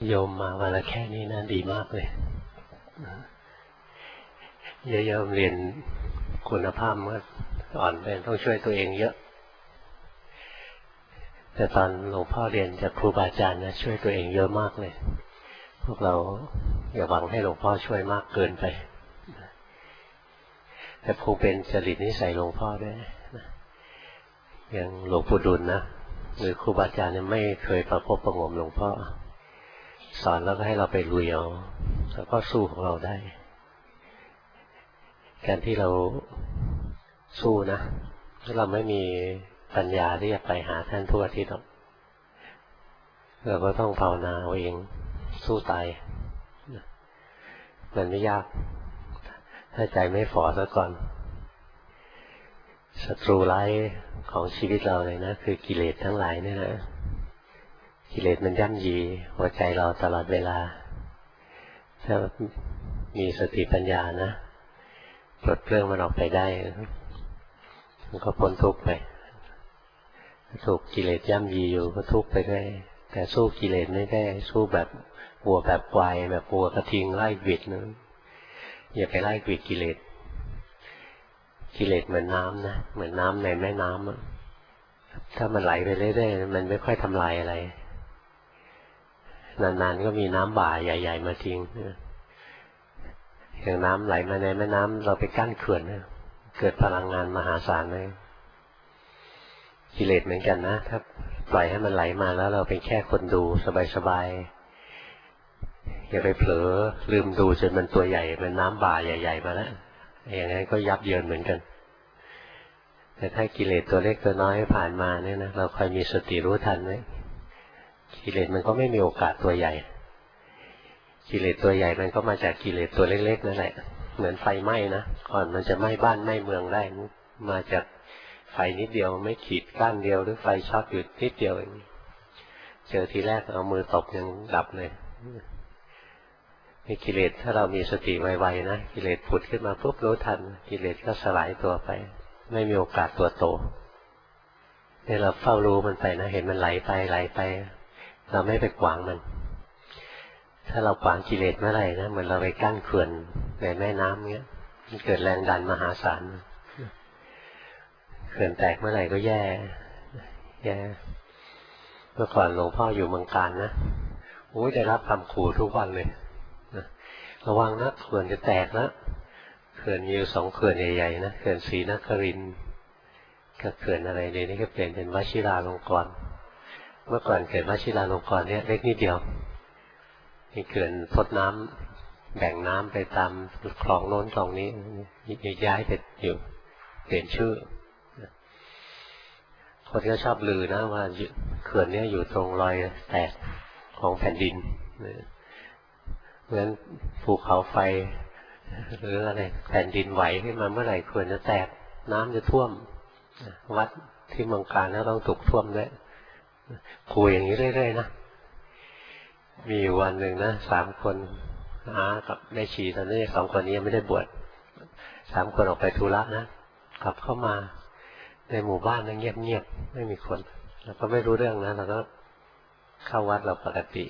โยมมาวันละแค่นี้นะดีมากเลยโยมเรียนคุณภาพมันอ่อนไปต้องช่วยตัวเองเยอะแต่ตอนหลวงพ่อเรียนจากครูบาอาจารย์นะช่วยตัวเองเยอะมากเลยพวกเราอย่าหวังให้หลวงพ่อช่วยมากเกินไปแต่คงเป็นจริตนิสัยหลวงพ่อด้วยอย่างหลวงปู่ดุลนะหรือครูบาอาจารย์เนี่ยไม่เคยประคบประงมหลวงพ่อสอนแล้วก็ให้เราไปลุยเอาแล้วก็สู้ของเราได้การที่เราสู้นะถ้าเราไม่มีปัญญาที่จะไปหาท่านทั่วอาทิศหรอกเราก็ต้องภาวนาเอาเองสู้ตายมันไม่ยากถ้าใจไม่ฝ่อซะก่อนศัตรูร้ายของชีวิตเราเลยนะคือกิเลสทั้งหลายนี่แหละกิเลสมันย่ำยีหัวใจเราตลอดเวลาถ้ามีสติปัญญานะปลดเปลื้องมันออกไปได้มันก็พ้นทุกข์ไปถูกกิเลสย่ำยีอยู่ก็ทุกข์ไปด้วยแต่สู้กิเลสไม่ได้สู้แบบวัวแบบควายแบบวัวกระทิงไล่กวิดนะอย่าไปไล่กวิดกิเลสกิเลสเหมือนน้ำนะเหมือนน้ำในแม่น้ำถ้ามันไหลไปเรื่อยๆมันไม่ค่อยทำลายอะไรนานๆก็มีน้ำบ่าใหญ่ๆมาทิ้งอย่างน้ำไหลมาในแม่น้ำเราไปกั้นเขื่อนเกิดพลังงานมหาศาลเลยกิเลสเหมือนกันนะถ้าปล่อยให้มันไหลมาแล้วเราเป็นแค่คนดูสบายๆอย่าไปเผลอลืมดูจนมันตัวใหญ่มันน้ำบ่าใหญ่ๆมาแล้วอย่างนั้นก็ยับเยินเหมือนกันแต่ถ้ากิเลสตัวเล็กตัวน้อยผ่านมาเนี่ยนะเราคอยมีสติรู้ทันไว้กิเลสมันก็ไม่มีโอกาสตัวใหญ่กิเลสตัวใหญ่มันก็มาจากกิเลสตัวเล็กๆนั่นแหละเหมือนไฟไหม้นะก่อนมันจะไหม้บ้านไหม้เมืองได้มาจากไฟนิดเดียวไม่ขีดก้านเดียวหรือไฟช็อตอยู่นิดเดียวเองเจอทีแรกเอามือตบยังดับเลยมีกิเลสถ้าเรามีสติไวๆนะกิเลสผุดขึ้นมาปุ๊บรู้ทันกิเลสก็สลายตัวไปไม่มีโอกาสตัวโตให้เราเฝ้ารู้มันไปนะเห็นมันไหลไปไหลไปเราไม่ไปขวางมันถ้าเราขวางกิเลสเมื่อไหร่นะเหมือนเราไปกั้นเขื่อนในแม่น้ำเงี้ยมันเกิดแรงดันมหาศาลเขื่อนแตกเมื่อไหร่ก็แย่เมื่อก่อนหลวงพ่ออยู่เมืองการนะโอ้ยได้รับคำขู่ทุกวันเลยระวังนะเขื่อนจะแตกนะเขื่อนมีอยู่2เขื่อนใหญ่ๆนะเขื่อนศรีนครินทร์กับเขื่อนอะไรในนี้ก็เปลี่ยนเป็นวชิราลงกรณ์เมื่อก่อนเขื่อนวชิราลงกรณ์เนี่ยเล็กนิดเดียวมีเขื่อนทดน้ำแบ่งน้ำไปตามคลองโน้นคลองนี้ย้ายไปอยู่เปลี่ยนชื่อคนก็ชอบลือนะว่าเขื่อนนี้อยู่ตรงรอยแตกของแผ่นดินเพราะฉะนั้นภูเขาไฟหรืออะไรแผ่นดินไหวขึ้นมาเมื่อไหร่เขื่อนจะแตกน้ำจะท่วมวัดที่เมืองการแล้วต้องถูกท่วมด้วยคุยอย่างนี้เรื่อยๆนะมีวันหนึ่งนะ3 คนอากับแม่ชีตอนนี้2 คนนี้ยังไม่ได้บวช3 คนออกไปธุระนะกลับเข้ามาในหมู่บ้านนั่งเงียบๆไม่มีคนแล้วก็ไม่รู้เรื่องนะเราก็เข้าวัดเราปกติ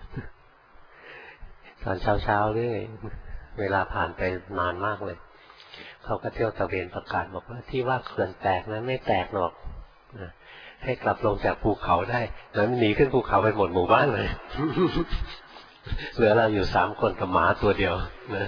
ตอนเช้าๆด้วยเวลาผ่านไปนานมากเลยเขาก็เที่ยวตะเวนประกาศบอกว่าที่ว่าเขื่อนแตกนั้นไม่แตกหรอกให้กลับลงจากภูเขาได้แล้วหนีขึ้นภูเขาไปหมดหมู่บ้านเลยเหลือเราอยู่3 คนกับหมาตัวเดียวนะ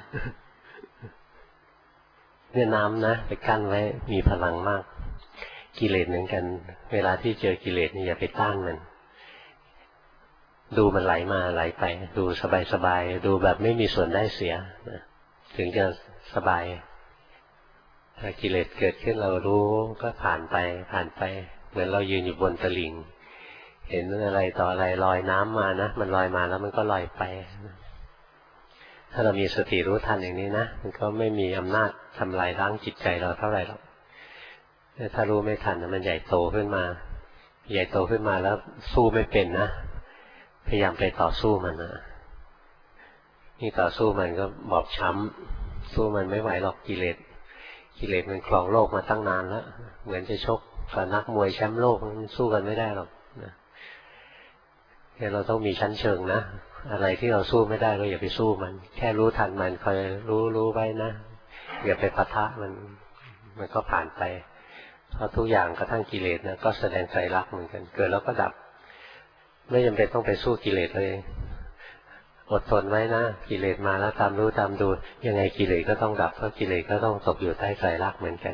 เนี่ยน้ำนะไปกั้นไว้มีพลังมากกิเลสเหมือนกันเวลาที่เจอกิเลสนี่อย่าไปต้านมันดูมันไหลมาไหลไปดูสบายๆดูแบบไม่มีส่วนได้เสียถึงจะสบายถ้ากิเลสเกิดขึ้นเรารู้ก็ผ่านไปเหมือนเรายืนอยู่บนตลิ่งเห็นอะไรต่ออะไรลอยน้ำมานะมันลอยมาแล้วมันก็ลอยไปถ้าเรามีสติรู้ทันอย่างนี้นะมันก็ไม่มีอำนาจทำลายล้างจิตใจเราเท่าไหร่หรอกถ้ารู้ไม่ทันมันใหญ่โตขึ้นมาแล้วสู้ไม่เป็นนะพยายามไปต่อสู้มันนะนี่ต่อสู้มันก็บอบช้ำสู้มันไม่ไหวหรอกกิเลสมันครองโลกมาตั้งนานแล้วเหมือนจะชกกับนักมวยแชมป์โลกมันสู้กันไม่ได้หรอกนะเนี่ยเราต้องมีชั้นเชิงนะอะไรที่เราสู้ไม่ได้ก็อย่าไปสู้มันแค่รู้ทันมันคอยรู้ไว้นะอย่าไปปะทะมันก็ผ่านไปเพราะทุกอย่างกระทั่งกิเลสนะก็แสดงไตรลักษณ์เหมือนกันเกิดแล้วก็ดับไม่จำเป็นต้องไปสู้กิเลสเลยอดทนไว้นะกิเลสมาแล้วตามรู้ตามดูยังไงกิเลสก็ต้องดับเพราะกิเลสก็ต้องตกอยู่ใต้ไตรลักษณ์เหมือนกัน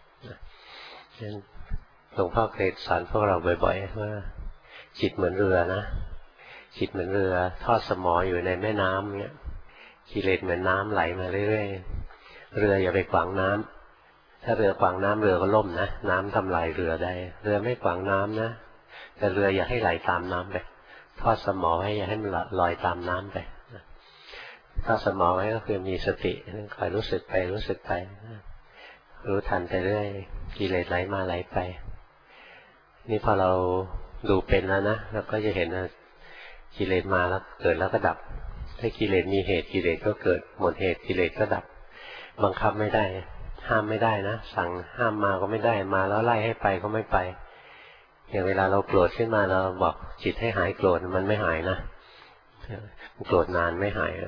หลวงพ่อเคยสอนพวกเราบ่อยๆว่าจิตเหมือนเรือนะจิตเหมือนเรือทอดสมออยู่ในแม่น้ำเนี่ยกิเลสเหมือนน้ำไหลมาเรื่อยๆเรืออย่าไปขวางน้ำถ้าเรือขวางน้ำเรือก็ล่มนะน้ำทำลายเรือได้เรือไม่ขวางน้ำนะแต่เรืออย่าให้ไหลตามน้ำไปทอดสมอไว้อย่าให้มันลอยตามน้ำไปทอดสมอไว้ก็คือมีสติคอยรู้สึกไปรู้ทันไปเรื่อยกิเลสไหลมาไหลไปนี่พอเราดูเป็นแล้วนะเราก็จะเห็นว่ากิเลสมาแล้วเกิดแล้วก็ดับถ้ากิเลสมีเหตุกิเลสก็เกิดหมดเหตุกิเลสก็ดับบังคับไม่ได้ห้ามไม่ได้นะสั่งห้ามมาก็ไม่ได้มาแล้วไล่ให้ไปก็ไม่ไปอย่างเวลาเราโกรธขึ้นมาเราบอกจิตให้หายโกรธมันไม่หายนะโกรธนานไม่หาย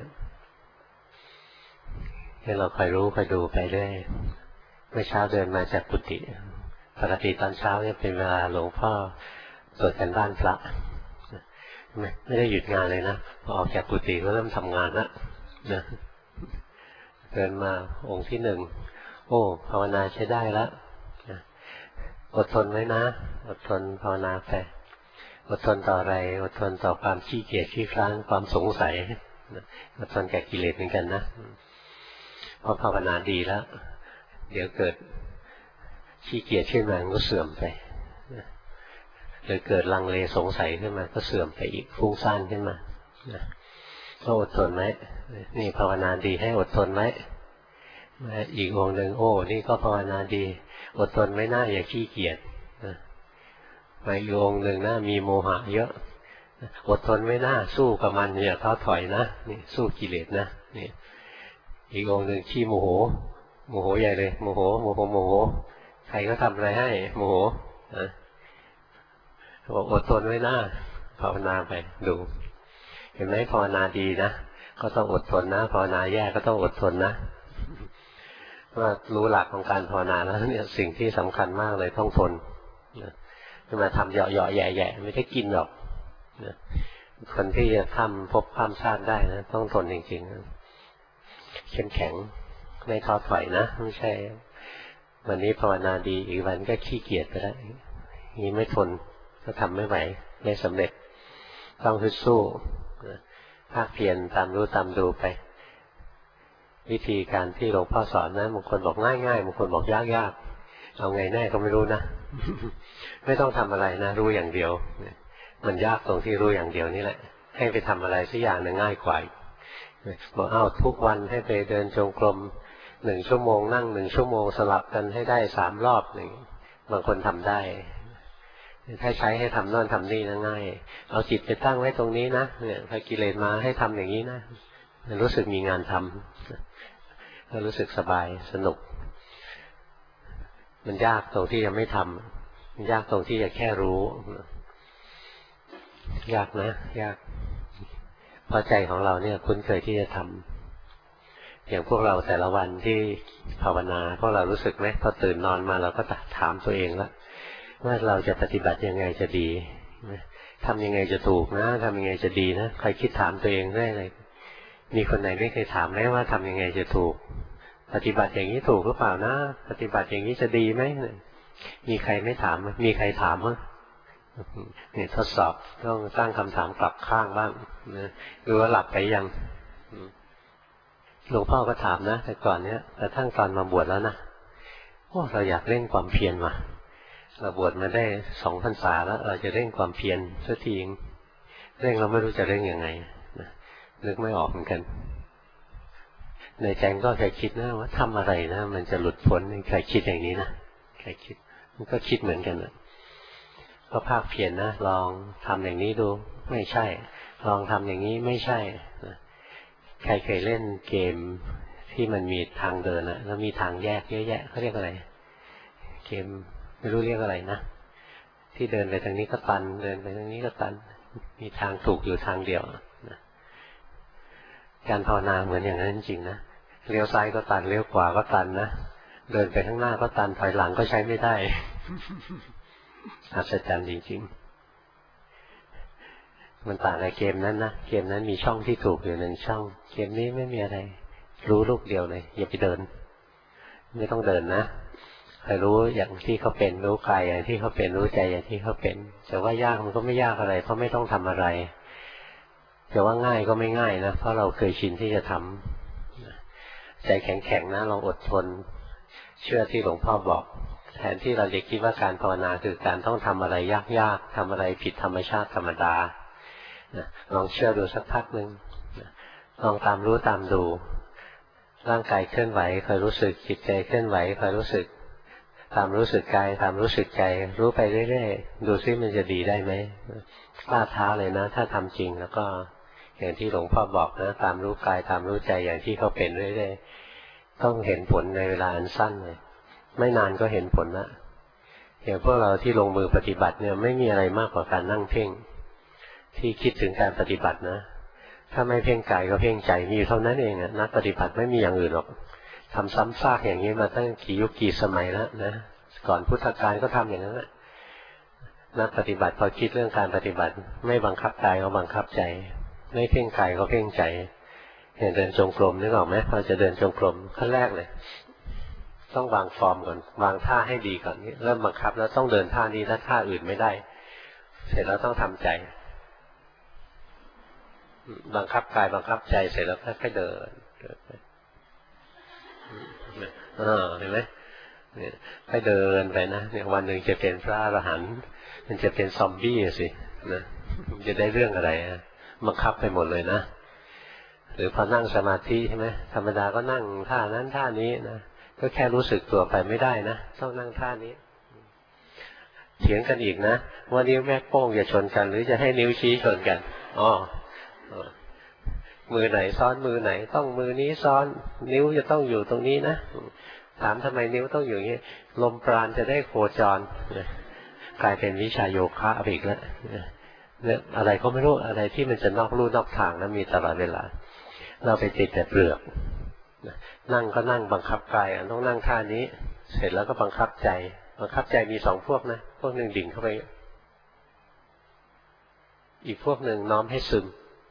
ให้เราคอยรู้คอยดูไปเรื่อยเมื่อเช้าเดินมาจากกุฏิปกติตอนเช้าเนี่ยเป็นเวลาหลวงพ่อตรวจกันบ้านพระไม่ได้หยุดงานเลยนะพอออกจากกุฏิก็เริ่มทำงานละนะเดินมาองค์ที่หนึ่งโอ้ภาวนาใช้ได้แล้วอดทนไว้นะอดทนภาวนาไปอดทนต่ออะไรอดทนต่อความขี้เกียจขี้คร้านความสงสัยอดทนแก่กิเลสเหมือนกันนะเพราะภาวนาดีแล้วเดี๋ยวเกิดขี้เกียจขึ้นมาก็เสื่อมไปหรือเกิดลังเลสงสัยขึ้นมาก็เสื่อมไปอีกฟุ้งซ่านขึ้นมาก็อดทนไหมนี่ภาวนาดีให้อดทนไหมอีกองหนึ่งโอ้นี่ก็ภาวนาดีอดทนไม่น่าอย่าขี้เกียจมาอีกองหนึ่งนะมีโมหะเยอะอดทนไม่น่าสู้กับมันอย่าท้อถอยนะนี่สู้กิเลสนะนี่อีกองหนึ่งขี้โมโหใหญ่เลยโมโหใครก็ทำอะไรให้โมโหบอกอดทนไว้นะภาวนาไปดูเห็นไหมภาวนาดีนะก็ต้องอดทนนะภาวนาแย่ก็ต้องอดทนนะว่ารู้หลักของการภาวนาแล้วเนี่ยสิ่งที่สำคัญมากเลยต้องทนจะมาทำเหยาะๆแย่ๆไม่ได้กินหรอกคนที่จะทำพบความชาติได้นะต้องทนจริงๆเข้มแข็งไม่ท้อถอยนะไม่ใช่วันนี้ภาวนาดีอีกวันก็ขี้เกียจไปแล้วนี่ไม่ทนก็ทำไม่ไหวไม่สำเร็จต้องฮึดสู้ภาคเพียรตามรู้ตามดูไปวิธีการที่หลวงพ่อสอนนะบางคนบอกง่ายๆบางคนบอกยากๆเอาไงแน่ก็ไม่รู้นะ ไม่ต้องทำอะไรนะรู้อย่างเดียวมันยากตรงที่รู้อย่างเดียวนี่แหละให้ไปทำอะไรสักอย่างหนึ่งง่ายกว่าบอกทุกวันให้ไปเดินจงกรม1 ชั่วโมงนั่ง1 ชั่วโมงสลับกันให้ได้3 รอบหนึ่งบางคนทำได้ถ้าใช้ให้ทำโน่นทำนี่นะง่ายเอาจิตไปตั้งไว้ตรงนี้นะเนี่ยถ้ากิเลสมาให้ทำอย่างนี้นะรู้สึกมีงานทำก็รู้สึกสบายสนุกมันยากตรงที่จะไม่ทำมันยากตรงที่จะแค่รู้ยากนะยากเพราะใจของเราเนี่ยคุ้นเคยที่จะทำอย่างพวกเราแต่ละวันที่ภาวนาพวกเรารู้สึกไหมพอตื่นนอนมาเราก็ถามตัวเองแล้วว่าเราจะปฏิบัติยังไงจะดีทำยังไงจะถูกนะทำยังไงจะดีนะใครคิดถามตัวเองได้เลยมีคนไหนไม่เคยถามไหมว่าทำยังไงจะถูกปฏิบัติอย่างนี้ถูกหรือเปล่านะปฏิบัติอย่างนี้จะดีไหมมีใครไม่ถามมีใครถามมั้ยเนี่ยทดสอบต้องตั้งคำถามกลับข้างบ้างนะหรือว่าหลับไปยังหลวงพ่อก็ถามนะแต่ก่อนเนี้ยแต่ทั้งตอนมาบวชแล้วนะเราอยากเร่งความเพียรมาเราบวชมาได้2 พรรษาแล้วเราจะเร่งความเพียรสักทีเร่งเราไม่รู้จะเร่งยังไงนะนึกไม่ออกเหมือนกันในใจก็เคยคิดนะว่าทำอะไรนะมันจะหลุดพ้นเคยคิดอย่างนี้นะเคยคิดมันก็คิดเหมือนกันนะก็ภาคเพียรนะลองทำอย่างนี้ดูไม่ใช่ลองทำอย่างนี้ไม่ใช่ใครเคยเล่นเกมที่มันมีทางเดินนะแล้วมีทางแยกเยอะแยะเขาเรียกอะไรเกมไม่รู้เรียกอะไรนะที่เดินไปทางนี้ก็ตันเดินไปทางนี้ก็ตันมีทางถูกอยู่ทางเดียวนะการภาวนาเหมือนอย่างนั้นจริงๆนะเลี้ยวซ้ายก็ตันเลี้ยวขวาก็ตันนะเดินไปข้างหน้าก็ตันถอยหลังก็ใช้ไม่ได้ อัศจรรย์จริงๆมันต่างกับเกมนั้นนะเกมนั้นมีช่องที่ถูกอยู่หนึ่งช่องเกมนี้ไม่มีอะไรรู้ลูกเดียวเลยอย่าไปเดินไม่ต้องเดินนะใครรู้อย่างที่เขาเป็นรู้กายอย่างที่เขาเป็นรู้ใจอย่างที่เขาเป็นจะว่ายากมันก็ไม่ยากอะไรเพราะไม่ต้องทำอะไรจะว่าง่ายก็ไม่ง่ายนะเพราะเราเคยชินที่จะทำใจแข็งๆนะลองอดทนเชื่อที่หลวงพ่อบอกแทนที่เราจะคิดว่าการภาวนาคือการต้องทำอะไรยากๆทำอะไรผิดธรรมชาติธรรมดาลองเชื่อดูสักพักหนึ่งลองตามรู้ตามดูร่างกายเคลื่อนไหวคอยรู้สึกจิตใจเคลื่อนไหวคอยรู้สึกตามรู้สึกกายตามรู้สึกใจรู้ไปเรื่อยๆดูซิมันจะดีได้ไหมกล้าท้าเลยนะถ้าทำจริงแล้วก็อย่างที่หลวงพ่อบอกนะตามรู้กายตามรู้ใจอย่างที่เขาเป็นเรื่อยๆต้องเห็นผลในเวลาอันสั้นเลยไม่นานก็เห็นผลละอย่างพวกเราที่ลงมือปฏิบัติเนี่ยไม่มีอะไรมากกว่าการนั่งเพ่งที่คิดถึงการปฏิบัตินะถ้าไม่เพ่งกายก็เพ่งใจมีอยู่เท่านั้นเองนักปฏิบัติไม่มีอย่างอื่นหรอกทำซ้ำซากอย่างนี้มาตั้งกี่ยุคกี่สมัยแล้วนะก่อนพุทธกาลก็ทำอย่างนั้นแหละนักปฏิบัติพอคิดเรื่องการปฏิบัติไม่บังคับกายก็บังคับใจไม่เพ่งกายก็เพ่งใจอย่างเดินจงกรมนึกออกไหมพอจะเดินจงกรมขั้นแรกเลยต้องวางฟอร์มก่อนวางท่าให้ดีก่อนเริ่มบังคับแล้วต้องเดินท่านี้ถ้าท่าอื่นไม่ได้เสร็จแล้วต้องทำใจบังคับกายบังคับใจเสร็จแล้วค่อยๆเดินเห็นไหมเนี่ยค่อยเดินไปนะเนี่ยวันหนึ่งจะเป็นพระอรหันต์มันจะเป็นซอมบี้สินะจะได้เรื่องอะไรบังคับไปหมดเลยนะหรือพอนั่งสมาธิใช่ไหมธรรมดาก็นั่งท่านั้นท่านี้นะก็แค่รู้สึกตัวไปไม่ได้นะต้องนั่งท่านี้เถียงกันอีกนะว่านิ้วแม่โป้งจะชนกันหรือจะให้นิ้วชี้ชนกันอ๋อมือไหนซ้อนมือไหนต้องมือนี้ซ้อนนิ้วจะต้องอยู่ตรงนี้นะถามทำไมนิ้วต้องอยู่อย่างนี้ลมปราณจะได้โคจรกลายเป็นวิชาโยคะอีกแล้วเนี่ยอะไรก็ไม่รู้อะไรที่มันจะนอกลู่นอกทางนะมีตลอดเวลาเราไปติดแต่เปลือกนั่งก็นั่งบังคับกายต้องนั่งท่านี้เสร็จแล้วก็บังคับใจมีสองพวกนะพวกหนึ่งดิ่งเข้าไปอีกพวกหนึ่งน้อมให้ซึม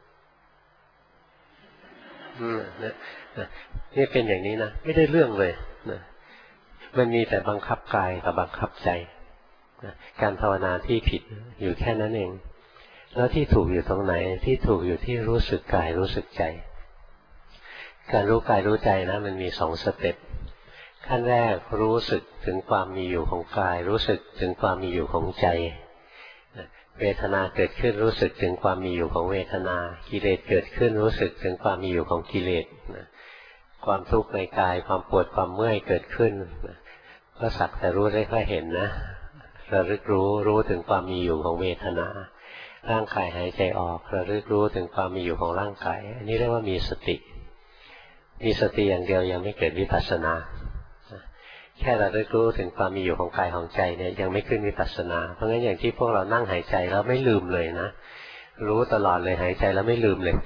นี่เป็นอย่างนี้นะไม่ได้เรื่องเลยนะมันมีแต่บังคับกายกับบังคับใจนะการภาวนาที่ผิดอยู่แค่นั้นเองแล้วที่ถูกอยู่ตรงไหนที่ถูกอยู่ที่รู้สึกกายรู้สึกใจการรู้กายรู้ใจนะมันมีสองสเต็ปขั้นแรกรู้สึกถึงความมีอยู่ของกายรู้สึกถึงความมีอยู่ของใจเวทนาเกิดขึ้นรู้สึกถึงความมีอยู่ของเวทนากิเลสเกิดขึ้นรู้สึกถึงความมีอยู่ของกิเลสความทุกข์ในกายความปวดความเมื่อยเกิดขึ้นก็สักแต่รู้ได้ค่อยเห็นนะระลึกรู้ถึงความมีอยู่ของเวทนาร่างกายหายใจออกระลึกรู้ถึงความมีอยู่ของร่างกายอันนี้เรียกว่ามีสติอย่างเดียวยังไม่เกิดวิปัสสนาแค่ระลึกรู้ถึงความมีอยู่ของกายของใจเนี่ยยังไม่ขึ้นวิปัสสนาเพราะงั้นอย่างที่พวกเรานั่งหายใจแล้วไม่ลืมเลยนะรู้ตลอดเลยหายใจแล้วไม่ลืมเลย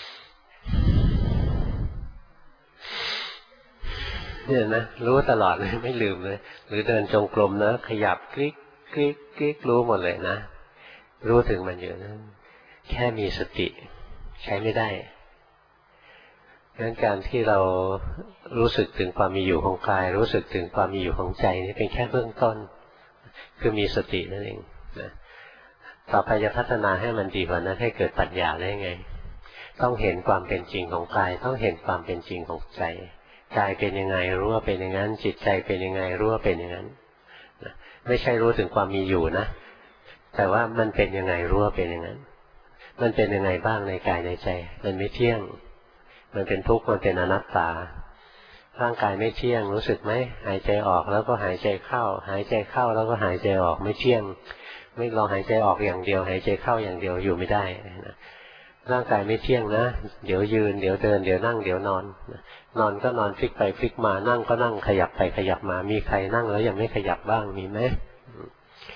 เนี่ยนะรู้ตลอดเลยไม่ลืมเลยหรือเดินจงกรมนะขยับคลิกคลิกคลิกรู้หมดเลยนะรู้ถึงมันอยู่นะแค่มีสติใช้ไม่ได้งั้นการที่เรารู้สึกถึงความมีอยู่ของกายรู้สึกถึงความมีอยู่ของใจนี่เป็นแค่เบื้องต้นคือมีสตินั่นเองนะต่อไปจะพัฒนาให้มันดีกว่านั้นให้เกิดปัญญาได้ไงต้องเห็นความเป็นจริงของกายต้องเห็นความเป็นจริงของใจกายเป็นยังไงรู้ว่าเป็นอย่างนั้นจิตใจเป็นยังไงรู้ว่าเป็นอย่างนั้นไม่ใช่รู้ถึงความมีอยู่นะแต่ว่ามันเป็นยังไงรู้ว่าเป็นอย่างนั้นมันเป็นยังไงบ้างในกายในใจมันไม่เที่ยงมันเป็นทุกข์มันเป็นอนัตตาร่างกายไม่เที่ยงรู้สึกไหมหายใจออกแล้วก็หายใจเข้าหายใจเข้าแล้วก็หายใจออกไม่เที่ยงไม่ลองหายใจออกอย่างเดียวหายใจเข้าอย่างเดียวอยู่ไม่ได้ร่างกายไม่เที่ยงนะเดี๋ยวยืนเดี๋ยวเดินเดี๋ยวนั่งเดี๋ยวนอนนอนก็นอนพลิกไปพลิกมานั่งก็นั่งขยับไปขยับมามีใครนั่งแล้วยังไม่ขยับบ้างมีไหม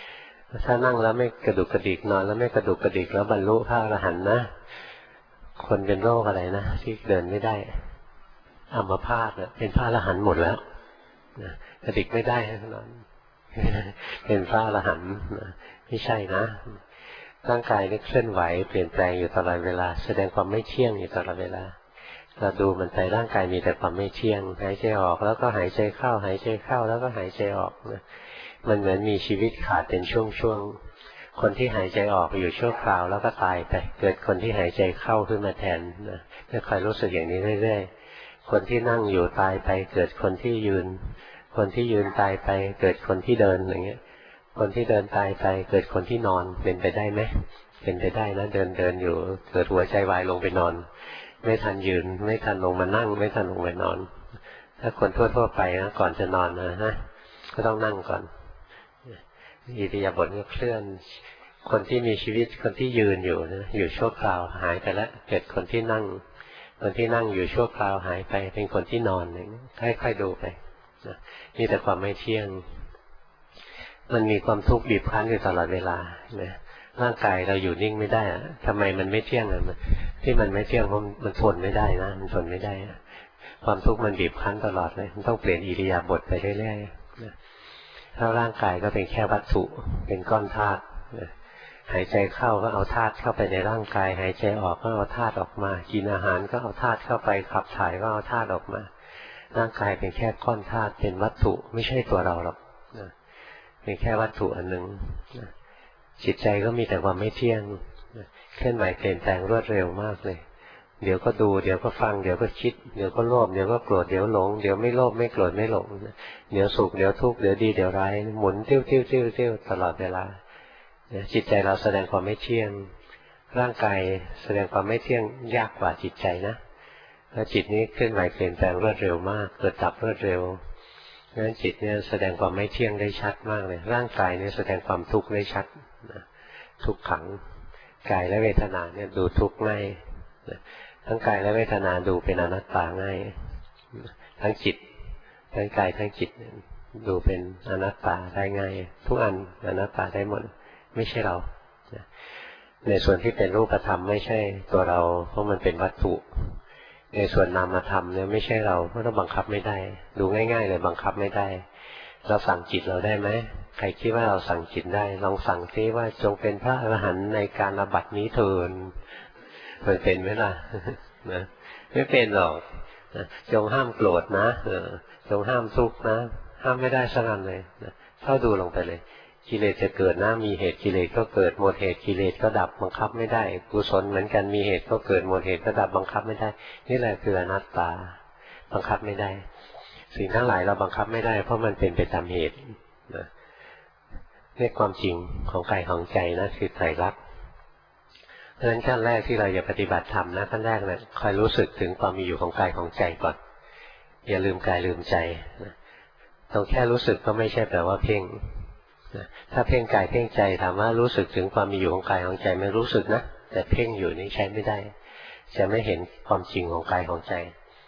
ถ้านั่งแล้วไม่กระดุกกระดิกนอนแล้วไม่กระดุกกระดิกแล้วบรรลุพระอรหันต์นะคนเป็นโรคอะไรนะที่เดินไม่ได้อัมพาตเป็นพระอรหันต์หมดแล้วกระดิกไม่ได้นอนเป็นพระอรหันต์ไม่ใช่นะร่างกายนี่เคลื่อนไหวเปลี่ยนแปลงอยู่ตลอดเวลาแสดงความไม่เที่ยงอยู่ตลอดเวลาเราดูมันไปร่างกายมีแต่ความไม่เที่ยงหายใจออกแล้วก็หายใจเข้าหายใจเข้าแล้วก็หายใจออกนะมันเหมือนมีชีวิตขาดเป็นช่วงๆคนที่หายใจออกอยู่ชั่วคราวแล้วก็ตายไปเกิดคนที่หายใจเข้าขึ้นมาแทนนะคอยรู้สึกอย่างนี้เรื่อยๆคนที่นั่งอยู่ตายไปเกิดคนที่ยืนคนที่ยืนตายไปเกิดคนที่เดินอย่างเงี้ยคนที่เดินตายไปเกิดคนที่นอนเป็นไปได้ไหมเป็นไปได้นะเดินอยู่เกิดหัวใจวายลงไปนอนไม่ทันยืนไม่ทันลงมานั่งไม่ทันลงไปนอนถ้าคนทั่วๆไปนะก่อนจะนอนนะก็ต้องนั่งก่อนอิริยาบถก็เคลื่อนคนที่มีชีวิตคนที่ยืนอยู่นะอยู่ชั่วคราวหายไปแล้วเกิดคนที่นั่งคนที่นั่งอยู่ชั่วคราวหายไปเป็นคนที่นอนค่อยๆดูไปนะมีแต่ความไม่เที่ยงมันมีความทุกข์บีบคั้นอยู่ตลอดเวลานะร่างกายเราอยู่นิ่งไม่ได้อะทำไมมันไม่เที่ยงอ่ะที่มันไม่เที่ยงเพราะมันทนไม่ได้นะมันทนไม่ได้ความทุกข์มันบีบคั้นตลอดเลยมันต้องเปลี่ยนอิริยาบถไปเรื่อยๆนะถ้าร่างกายก็เป็นแค่วัตถุเป็นก้อนธาตุหายใจเข้าก็เอาธาตุเข้าไปในร่างกายหายใจออกก็เอาธาตุออกมากินอาหารก็เอาธาตุเข้าไปขับถ่ายก็เอาธาตุออกมาร่างกายเป็นแค่ก้อนธาตุเป็นวัตถุไม่ใช่ตัวเราหรอกเป็นแค่วัตถุอันหนึ่งจิตใจก็มีแต่ความไม่เที่ยงเคลื่อนไหวเปลี่ยนแปลงรวดเร็วมากเลยเดี๋ยวก็ดูเดี๋ยวก็ฟังเดี๋ยวก็คิดเดี๋ยวก็โลภเดี๋ยวก็โกรธเดี๋ยวหลงเดี๋ยวไม่โลภไม่โกรธไม่หลงเดี๋ยวสุขเดี๋ยวทุกข์เดี๋ยวดีเดี๋ยวร้ายหมุนติ้วติ้วติ้วติ้วตลอดเวลาจิตใจเราแสดงความไม่เที่ยงร่างกายแสดงความไม่เที่ยงยากกว่าจิตใจนะแล้วจิตนี้เคลื่อนไหวเปลี่ยนแปลงรวดเร็วมากเกิดดับรวดเร็วงั้นจิตเนี่ยแสดงความไม่เที่ยงได้ชัดมากเลยร่างกายเนี่ยแสดงความทุกข์ได้ชัดทุกขังกายและเวทนาเนี่ยดูทุกข์ง่ายทั้งกายและเวทนาดูเป็นอนัตตาง่ายทั้งจิตทั้งกายทั้งจิตดูเป็นอนัตตาได้ง่ายทุกอันอนัตตาได้หมดไม่ใช่เราในส่วนที่เป็นรูปธรรมไม่ใช่ตัวเราเพราะมันเป็นวัตถุในส่วนนามธรรมเนี่ยไม่ใช่เราเพราะเราบังคับไม่ได้ดูง่ายๆเลยบังคับไม่ได้เราสั่งจิตเราได้ไหมใครคิดว่าเราสั่งจิตได้ลองสั่งซิว่าจงเป็นพระอรหันต์ในการระบัดนี้เถิดมันเป็นไหมล่ะนะไม่เป็นหรอกจงห้ามโกรธนะจงห้ามทุกข์นะห้ามไม่ได้สักอันเลยเข้าดูลงไปเลยกิเลสจะเกิดนะมีเหตุกิเลสก็เกิดหมดเหตุกิเลสก็ดับบังคับไม่ได้กุศลเหมือนกันมีเหตุก็เกิดหมดเหตุก็ดับบังคับไม่ได้นี่แหละคืออนัตตาบังคับไม่ได้สิ่งทั้งหลายเราบังคับไม่ได้เพราะมันเป็นไปตามเหตุนี่ความจริงของกายของใจนะคือไตรลักษณ์เพราะฉะนั้นขั้นแรกที่เราจะปฏิบัติธรรมนะขั้นแรกนะคอยรู้สึกถึงความมีอยู่ของกายของใจก่อนอย่าลืมกายลืมใจต้องแค่รู้สึกก็ไม่ใช่แปลว่าเพ่งถ้าเพ่งกายเพ่งใจถามว่ารู้สึกถึงความมีอยู่ของกายของใจไม่รู้สึกนะแต่เพ่งอยู่นี่ใช้ไม่ได้จะไม่เห็นความจริงของกายของใจ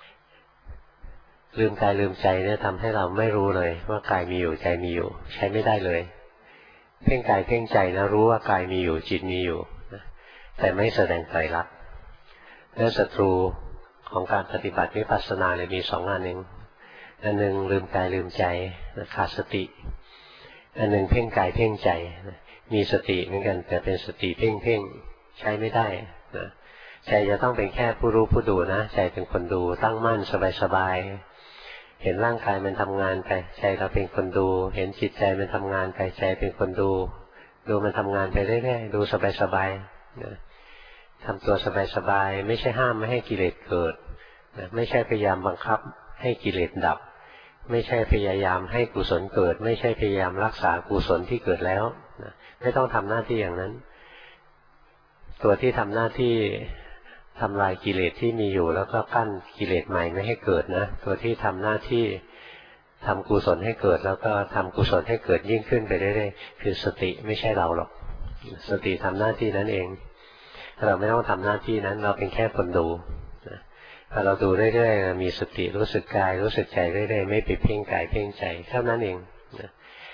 ลืมกายลืมใจเนี่ยทำให้เราไม่รู้เลยว่ากายมีอยู่ใจมีอยู่ใช้ไม่ได้เลยเพ่งกายเพ่งใจนะรู้ว่ากายมีอยู่จิตมีอยู่แต่ไม่แสดงไตรลักษณ์และศัตรูของการปฏิบัติวิปัสสนาเลยมีสองอันเองอันหนึ่งลืมกายลืมใจขาดสติอันหนึ่งเพ่งกายเพ่งใจมีสติเหมือนกันแต่เป็นสติเพ่งใช้ไม่ได้นะใจจะต้องเป็นแค่ผู้รู้ผู้ดูนะใจเป็นคนดูตั้งมั่นสบายๆเห็นร่างกายมันทำงานไปใจเราเป็นคนดูเห็นจิตใจมันทำงานไปใจเป็นคนดูมันทำงานไปเรื่อยๆดูสบายๆนะทำตัวสบายๆไม่ใช่ห้ามไม่ให้กิเลสเกิดนะไม่ใช่พยายามบังคับให้กิเลสดับไม่ใช่พยายามให้กุศลเกิดไม่ใช่พยายามรักษากุศลที่เกิดแล้วนะไม่ต้องทำหน้าที่อย่างนั้นตัวที่ทำหน้าที่ทำลายกิเลสที่มีอยู่แล้วก็กั้นกิเลสใหม่ไม่ให้เกิดนะตัวที่ทำหน้าที่ทำกุศลให้เกิดแล้วก็ทำกุศลให้เกิดยิ่งขึ้นไปเรื่อยๆคือสติไม่ใช่เราหรอกสติทำหน้าที่นั้นเองเราไม่ต้องทำหน้าที่นั้นเราเป็นแค่คนดูพอเราดูเรื่อยๆมีสติรู้สึกกายรู้สึกใจเรื่อยๆไม่ไปเพ่งกายเพ่งใจเท่านั้นเอง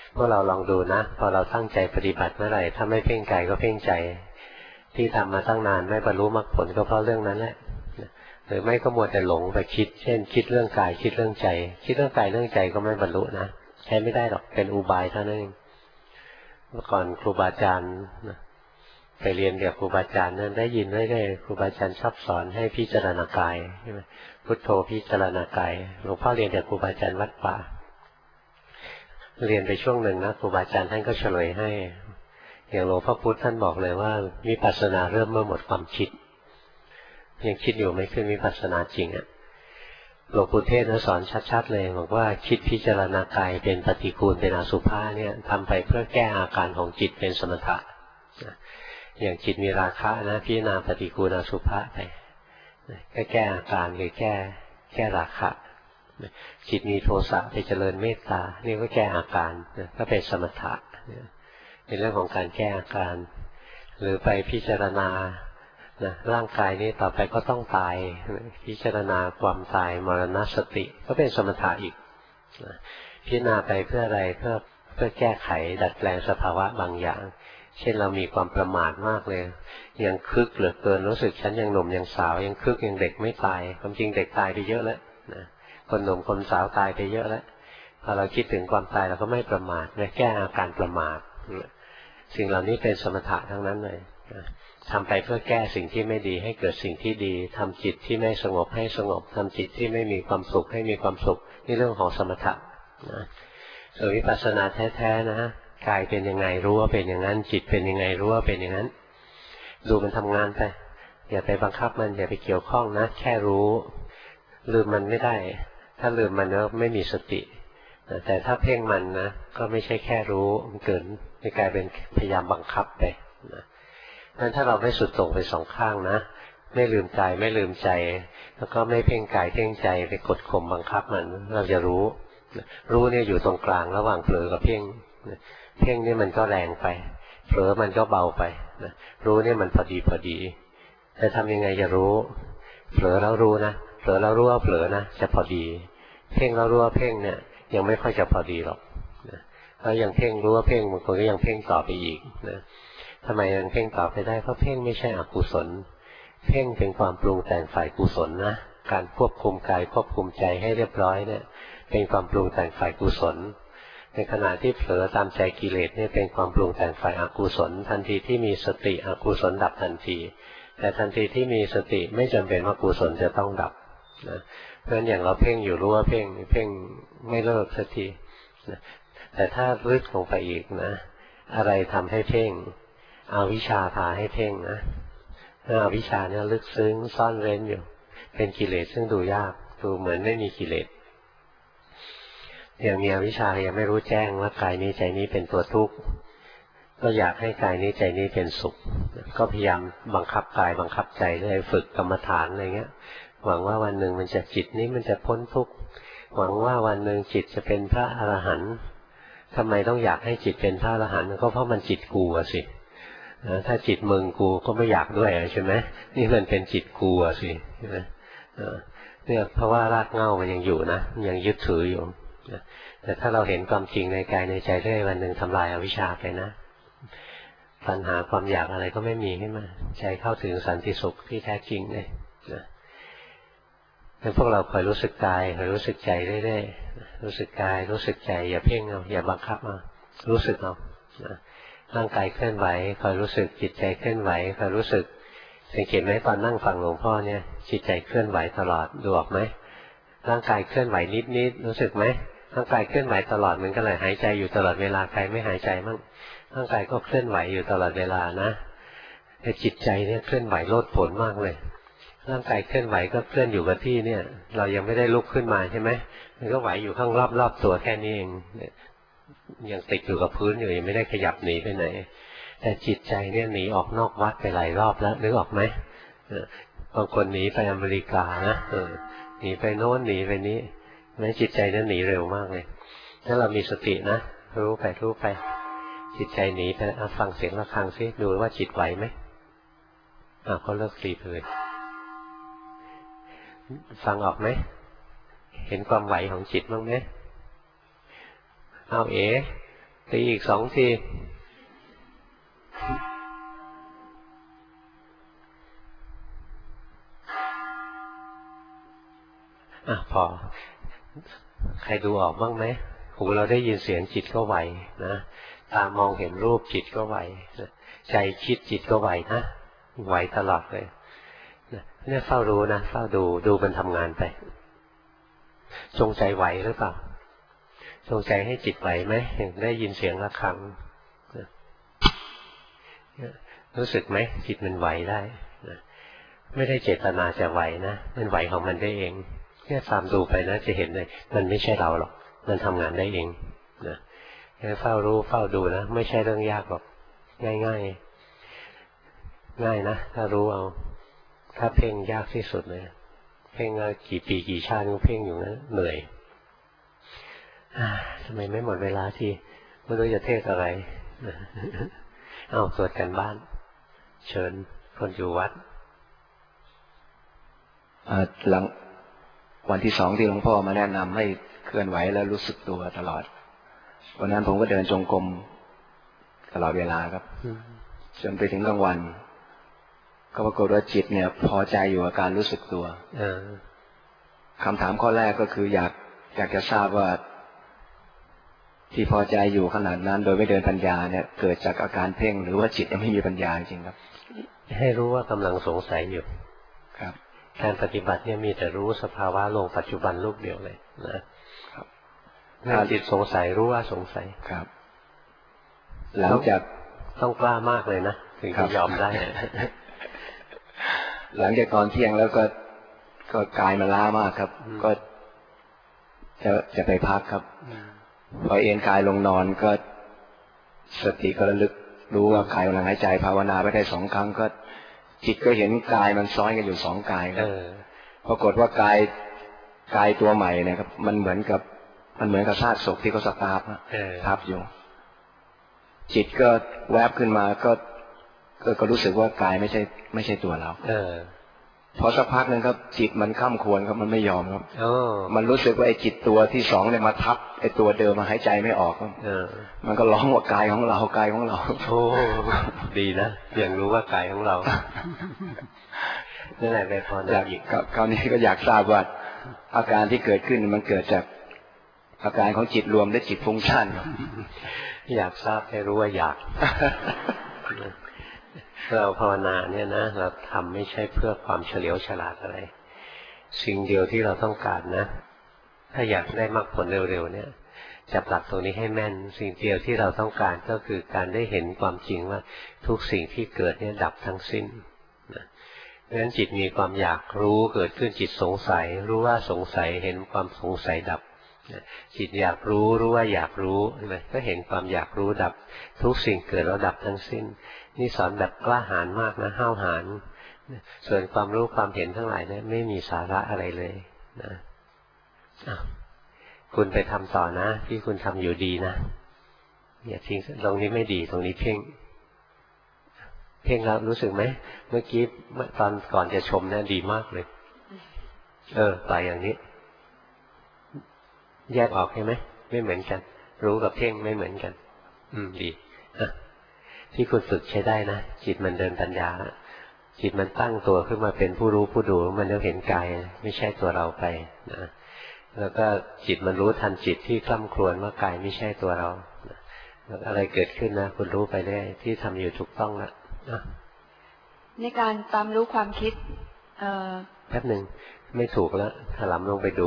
พวกเราลองดูนะพอเราตั้งใจปฏิบัติเมื่อไหร่ถ้าไม่เพ่งกายก็เพ่งใจที่ทำมาตั้งนานไม่บรรลุมรรคผลก็เพราะเรื่องนั้นแหละหรือไม่ก็มัวแต่หลงไปคิดเช่นคิดเรื่องกายคิดเรื่องใจคิดเรื่องกายเรื่องใจก็ไม่บรรลุนะใช้ไม่ได้หรอกเป็นอุบายเท่านั้นเองเมื่อก่อนครูบาอาจารย์ไปเรียนกับครูบาอาจารย์นั้นได้ยินเรื่อยๆครูบาอาจารย์ชอบสอนให้พิจารณากายใช่ไหมพุทโธพิจารณากายหลวงพ่อเรียนกับครูบาอาจารย์วัดป่าเรียนไปช่วงหนึ่งนะครูบาอาจารย์ท่านก็เฉลยให้อย่างหลวงพ่อพุธท่านบอกเลยว่าวิปัสสนาเริ่มเมื่อหมดความคิดยังคิดอยู่ไม่ขึ้นวิปัสสนาจริงอ่ะหลวงปู่เทศสอนชัดๆเลยบอกว่าคิดพิจารณากายเป็นปฏิกูลเป็นอสุภะเนี่ยทำไปเพื่อแก้อาการของจิตเป็นสมถะอย่างจิตมีราคะนะพิจารณาปฏิกูลอสุภะไปก็แก้อาการคือแก้ราคะจิตมีโทสะไปเจริญเมตตานี่ก็แก้อาการก็เป็นสมถะเป็นเรื่องของการแก้อาการหรือไปพิจารณาร่างกายนี้ต่อไปก็ต้องตายพิจารณาความตายมรณสติก็เป็นสมถะอีกพิจารณาไปเพื่ออะไรเพื่อแก้ไขดัดแปลงสภาวะบางอย่างเช่นเรามีความประมาทมากเลยยังคึกเหลือเกินรู้สึกฉันยังหนุ่มยังสาวยังคึกยังเด็กไม่ตายความจริงเด็กตายไปเยอะแล้วคนหนุ่มคนสาวตายไปเยอะแล้วพอเราคิดถึงความตายเราก็ไม่ประมาทแก้อาการประมาทสิ่งเหล่านี้เป็นสมถะทั้งนั้นเลยทำไปเพื่อแก้สิ่งที่ไม่ดีให้เกิดสิ่งที่ดีทำจิตที่ไม่สงบให้สงบทำจิตที่ไม่มีความสุขให้มีความสุขนี่เรื่องของสมถะนะส่วนวิปัสสนาแท้ๆนะกายเป็นยังไงรู้ว่าเป็นอย่างนั้นจิตเป็นยังไงรู้ว่าเป็นอย่างนั้นดูมันทำงานไปอย่าไปบังคับมันอย่าไปเกี่ยวข้องนะแค่รู้ลืมมันไม่ได้ถ้าลืมมันแล้วไม่มีสติแต่ถ้าเพ่งมันนะก็ไม่ใช่แค่รู้มันเกิดไม่กลายเป็นพยายามบังคับไปนะงั้นถ้าเราไม่สุดโต่งไปสองข้างนะไม่ลืมกายไม่ลืมใจแล้วก็ไม่เพ่งกายเพ่งใจไปกดข่มบังคับมันเราจะรู้เนี่ยอยู่ตรงกลางระหว่างเผลอกับเพ่งเพ่งนี่มันก็แรงไปเผลอมันก็เบาไปรู้เนี่ยมันพอดีแต่ทำยังไงจะรู้เผลอแล้วรู้นะเผลอแล้วรู้ว่าเผลอนะจะพอดีเพ่งแล้วรู้ว่าเพ่งเนี่ยยังไม่ค่อยจะพอดีหรอกแล้วยังเพ่งรู้ว่าเพ่งบางคนก็ยังเพ่งต่อไปอีกนะทำไมยังเพ่งต่อไปได้เพราะเพ่งไม่ใช่อกุศลเพ่งเป็นความปรุงแต่งฝ่ายกุศลนะการควบคุมกายควบคุมใจให้เรียบร้อยเนี่ยเป็นความปรุงแต่งฝ่ายกุศลในขณะที่เผลอตามใจกิเลสเนี่ยเป็นความปรุงแต่งฝ่ายอกุศลทันทีที่มีสติอกุศลดับทันทีแต่ทันทีที่มีสติไม่จำเป็นว่ากุศลจะต้องดับนะเพราะฉะนั้นอย่างเราเพ่งอยู่รู้ว่าเพ่งไม่เลิกสักทีนะแต่ถ้าลึกลงไปอีกนะอะไรทำให้เพ่งอวิชชาพาให้เพ่งนะอวิชชาเนี่ยลึกซึ้งซ่อนเร้นอยู่เป็นกิเลสซึ่งดูยากดูเหมือนไม่มีกิเลสอย่างมีอวิชชายังไม่รู้แจ้งว่ากายนี้ใจนี้เป็นตัวทุกข์ก็อยากให้กายนี้ใจนี้เป็นสุขก็พยายามบังคับกายบังคับใจเลยฝึกกรรมฐานอะไรเงี้ยหวังว่าวันหนึ่งมันจะจิตนี้มันจะพ้นทุกข์หวังว่าวันหนึ่งจิตจะเป็นพระอรหันต์ทำไมต้องอยากให้จิตเป็นพระอรหันต์ก็เพราะมันจิตกูสิถ้าจิตมึงกูก็ไม่อยากด้วยใช่ไหมนี่มันเป็นจิตกูสิใช่ไหมเนี่ยเพราะว่ารากเหง้ามันยังอยู่นะยังยึดถืออยู่แต่ถ้าเราเห็นความจริงในกายในใจเรื่อยวันหนึ่งทำลายอวิชชาไปนะปัญหาความอยากอะไรก็ไม่มีขึ้นมาใจเข้าถึงสันติสุขที่แท้จริงเลยนะงั้นพวกเราคอยรู้สึกกายคอยรู้สึกใจเรื่อยๆรู้สึกกายรู้สึกใจอย่าเพ่งเอาอย่าบังคับเอารู้สึกเอาร่างกายเคลื่อนไหวคอยรู้สึกจิตใจเคลื่อนไหวคอยรู้สึกสังเกตไหมตอนนั่งฟังหลวงพ่อเนี่ยจิตใจเคลื่อนไหวตลอดดูออกไหมร่างกายเคลื่อนไหวนิดๆรู้สึกไหมร่างกายเคลื่อนไหวตลอดเหมือนกันเลยหายใจอยู่ตลอดเวลาใครไม่หายใจมั่งร่างกายก็เคลื่อนไหวอยู่ตลอดเวลานะแต่จิตใจเนี่ยเคลื่อนไหวโลดโผนมากเลยร่างกายเคลื่อนไหวก็เคลื่อนอยู่กับที่เนี่ยเรายังไม่ได้ลุกขึ้นมาใช่ไหมมันก็ไหวอยู่ข้างรอบตัวแค่นี้เองยังติดอยู่กับพื้นอยู่ยังไม่ได้ขยับหนีไปไหนแต่จิตใจเนี่ยหนีออกนอกวัดไปหลายรอบแล้วนึกออกไหมบางคนหนีไปอเมริกานะหนีไปโน้นหนีไปนี้แม้จิตใจนั้นหนีเร็วมากเลยถ้าเรามีสตินะรู้ไปจิตใจหนีไปฟังเสียงะระฆังซิดูว่าจิตไหวไหมก็เลิกตีเลยฟังออกไหมเห็นความไหวของจิตบ้างไหมเอาตีอีก2 ทีพอใครดูออกบ้างไหมหูเราได้ยินเสียงจิตก็ไหวนะตามองเห็นรูปจิตก็ไหวใจคิดจิตก็ไหวนะไหวตลอดเลยเนี่ยเฝ้ารู้นะเฝ้าดูมันทำงานไปจงใจไหวหรือเปล่าจงใจให้จิตไหวไหมได้ยินเสียงระฆังรู้สึกไหมจิตมันไหวได้ไม่ได้เจตนาจะไหวนะมันไหวของมันได้เองแค่ตามดูไปนะจะเห็นเลยมันไม่ใช่เราหรอกมันทำงานได้เองนะแค่เฝ้ารู้เฝ้าดูนะไม่ใช่เรื่องยากหรอกง่ายนะถ้ารู้เอาถ้าเพ่งยากที่สุดเลยเพ่งกี่ปีกี่ชาติก็เพ่งอยู่นะเหนื่อยทำไมไม่หมดเวลาที่ไม่รู้จะเทศอะไรเอาตรวจกันบ้านเชิญคนอยู่วัดหลังวันที่2ที่หลวงพ่อมาแนะนำให้เคลื่อนไหวแล้วรู้สึกตัวตลอดวันนั้นผมก็เดินจงกรมตลอดเวลาครับจนไปถึงกลางวันก็ปรากฏว่าจิตเนี่ยพอใจอยู่กับการรู้สึกตัวคำถามข้อแรกก็คืออยากจะทราบว่าที่พอใจอยู่ขนาดนั้นโดยไม่เดินปัญญาเนี่ยเกิดจากอาการเพ่งหรือว่าจิตยังไม่มีปัญญาจริงครับให้รู้ว่ากำลังสงสัยอยู่ครับการปฏิบัติเนี่ยมีแต่รู้สภาวะลงปัจจุบันรูปเดียวเลยนะครับถ้าจิตสงสัยรู้ว่าสงสัยครับหลังจากต้องกล้ามากเลยนะถึงจะยอมได้หลังจากตอนเที่ยงแล้วก็กายมันล้ามากครับก็จะไปพักครับพอเอนกายลงนอนก็สติก็ระลึกรู้ว่ากายกำลังหายใจภาวนาไปได้2 ครั้งก็จิตก็เห็นกายมันซ้อนกันอยู่2 กายครับปรากฏว่ากายตัวใหม่เนี่ยครับมันเหมือนกับซากศพที่เขาสตาร์ฟทับอยู่จิตก็แวบขึ้นมาก็รู้สึกว่ากายไม่ใช่ตัวเราพอสักพักนึงครับจิตมันข้ามควรครับมันไม่ยอมครับมันรู้สึกว่าไอ้จิตตัวที่2เนี่ยมาทับไอ้ตัวเดิมมาหายใจไม่ออกครับมันก็ร้องว่ากายของเรากายของเราโอ้ดีนะยังรู้ว่ากายของเรานั่นแหละไปพออยากอีกคราวนี้ก็อยากทราบว่าอาการที่เกิดขึ้นมันเกิดจากอาการของจิตรวมและจิตฟุ้งซ่านอยากทราบให้รู้ว่าอยากเราภาวนาเนี่ยนะเราทำไม่ใช่เพื่อความเฉลียวฉลาดอะไรสิ่งเดียวที่เราต้องการนะถ้าอยากได้มรรคผลเร็วๆเนี่ยจับหลักตรงนี้ให้แม่นสิ่งเดียวที่เราต้องการก็คือการได้เห็นความจริงว่าทุกสิ่งที่เกิดเนี่ยดับทั้งสิ้นนะเพราะฉะนั้นจิตมีความอยากรู้เกิดขึ้นจิตสงสัยรู้ว่าสงสัยเห็นความสงสัยดับจิตอยากรู้ว่าอยากรู้ก็เห็นความอยากรู้ดับทุกสิ่งเกิดแล้วดับทั้งสิ้นนี่สอนแบบกล้าหาญมากนะห้าวหาญส่วนความรู้ความเห็นทั้งหลายเนี่ยไม่มีสาระอะไรเลยนะคุณไปทำต่อนะที่คุณทำอยู่ดีนะอย่าทิ้งตรงนี้ไม่ดีตรงนี้เพ่งแล้วรู้สึกไหมเมื่อกี้ตอนก่อนจะชมเนี่ยดีมากเลยปล่อยอย่างนี้แยกออกใช่ไหมไม่เหมือนกันรู้กับเพ่งไม่เหมือนกันดีที่คุณฝึกใช้ได้นะจิตมันเดินปัญญาจิตมันตั้งตัวขึ้นมาเป็นผู้รู้ผู้ดูมันจะเห็นกายไม่ใช่ตัวเราไปนะแล้วก็จิตมันรู้ทันจิตที่คล่ำครวญว่ากายไม่ใช่ตัวเราแล้วอะไรเกิดขึ้นนะคุณรู้ไปได้ที่ทำอยู่ถูกต้องแล้วในการตามรู้ความคิดแป๊บหนึ่งไม่ถูกแล้วถลำลงไปดู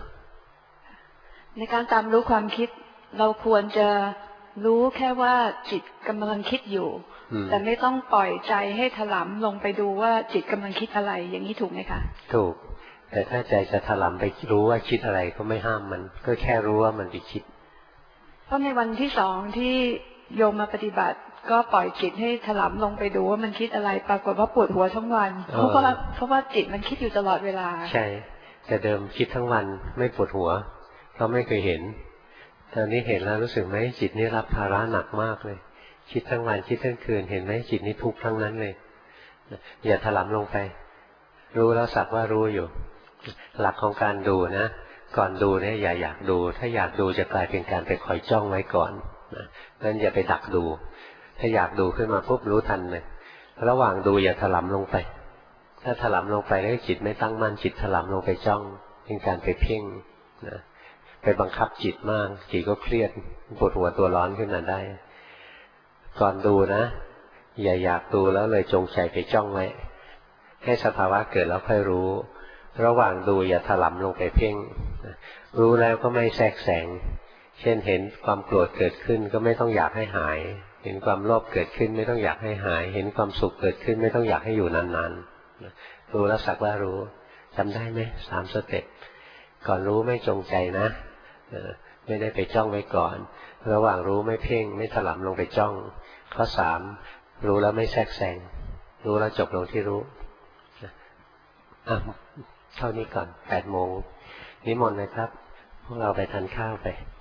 ในการตามรู้ความคิดเราควรจะรู้แค่ว่าจิตกำลังคิดอยู่แต่ไม่ต้องปล่อยใจให้ถลำลงไปดูว่าจิตกำลังคิดอะไรอย่างนี้ถูกไหมคะถูกแต่ถ้าใจจะถลำไปรู้ว่าคิดอะไรก็ไม่ห้ามมันก็แค่รู้ว่ามันไปคิดเพราะในวันที่2ที่โยมมาปฏิบัติก็ปล่อยจิตให้ถลำลงไปดูว่ามันคิดอะไรปรากฏว่าปวดหัวทั้งวันเพราะว่าจิตมันคิดอยู่ตลอดเวลาใช่แต่เดิมคิดทั้งวันไม่ปวดหัวเราไม่เคยเห็นตอนนี้เห็นแล้วรู้สึกไหมจิตนี่รับภาระหนักมากเลยคิดทั้งวันคิดทั้งคืนเห็นไหมจิตนี่ทุกข์ทั้งนั้นเลยอย่าถลำลงไปรู้แล้วสักว่ารู้อยู่หลักของการดูนะก่อนดูเนี่ยอย่าอยากดูถ้าอยากดูจะกลายเป็นการไปคอยจ้องไว้ก่อนนั้นอย่าไปดักดูถ้าอยากดูขึ้นมาปุ๊บรู้ทันเลยระหว่างดูอย่าถลำลงไปถ้าถลำลงไปแล้วจิตไม่ตั้งมั่นจิตถลำลงไปจ้องเป็นการไปเพ่งนะไปบังคับจิตมากจิตก็เครียดปวดหัวตัวร้อนขึ้นมาได้ก่อนดูนะอย่าอยากดูแล้วเลยจงใจไปจ้องไว้ให้สภาวะเกิดแล้วค่อยรู้ระหว่างดูอย่าถลำลงไปเพ่งรู้แล้วก็ไม่แทรกแซงเช่นเห็นความโกรธเกิดขึ้นก็ไม่ต้องอยากให้หายเห็นความโลภเกิดขึ้นไม่ต้องอยากให้หายเห็นความสุขเกิดขึ้นไม่ต้องอยากให้อยู่นานๆรู้แล้วสักว่ารู้จำได้ไหม3 สเต็ปก่อนรู้ไม่จงใจนะไม่ได้ไปจ้องไว้ก่อนระหว่างรู้ไม่เพ่งไม่ถลำลงไปจ้องข้อ3รู้แล้วไม่แทรกแซงรู้แล้วจบลงที่รู้เท่านี้ก่อน8 โมงนิมนต์นะครับพวกเราไปทานข้าวไป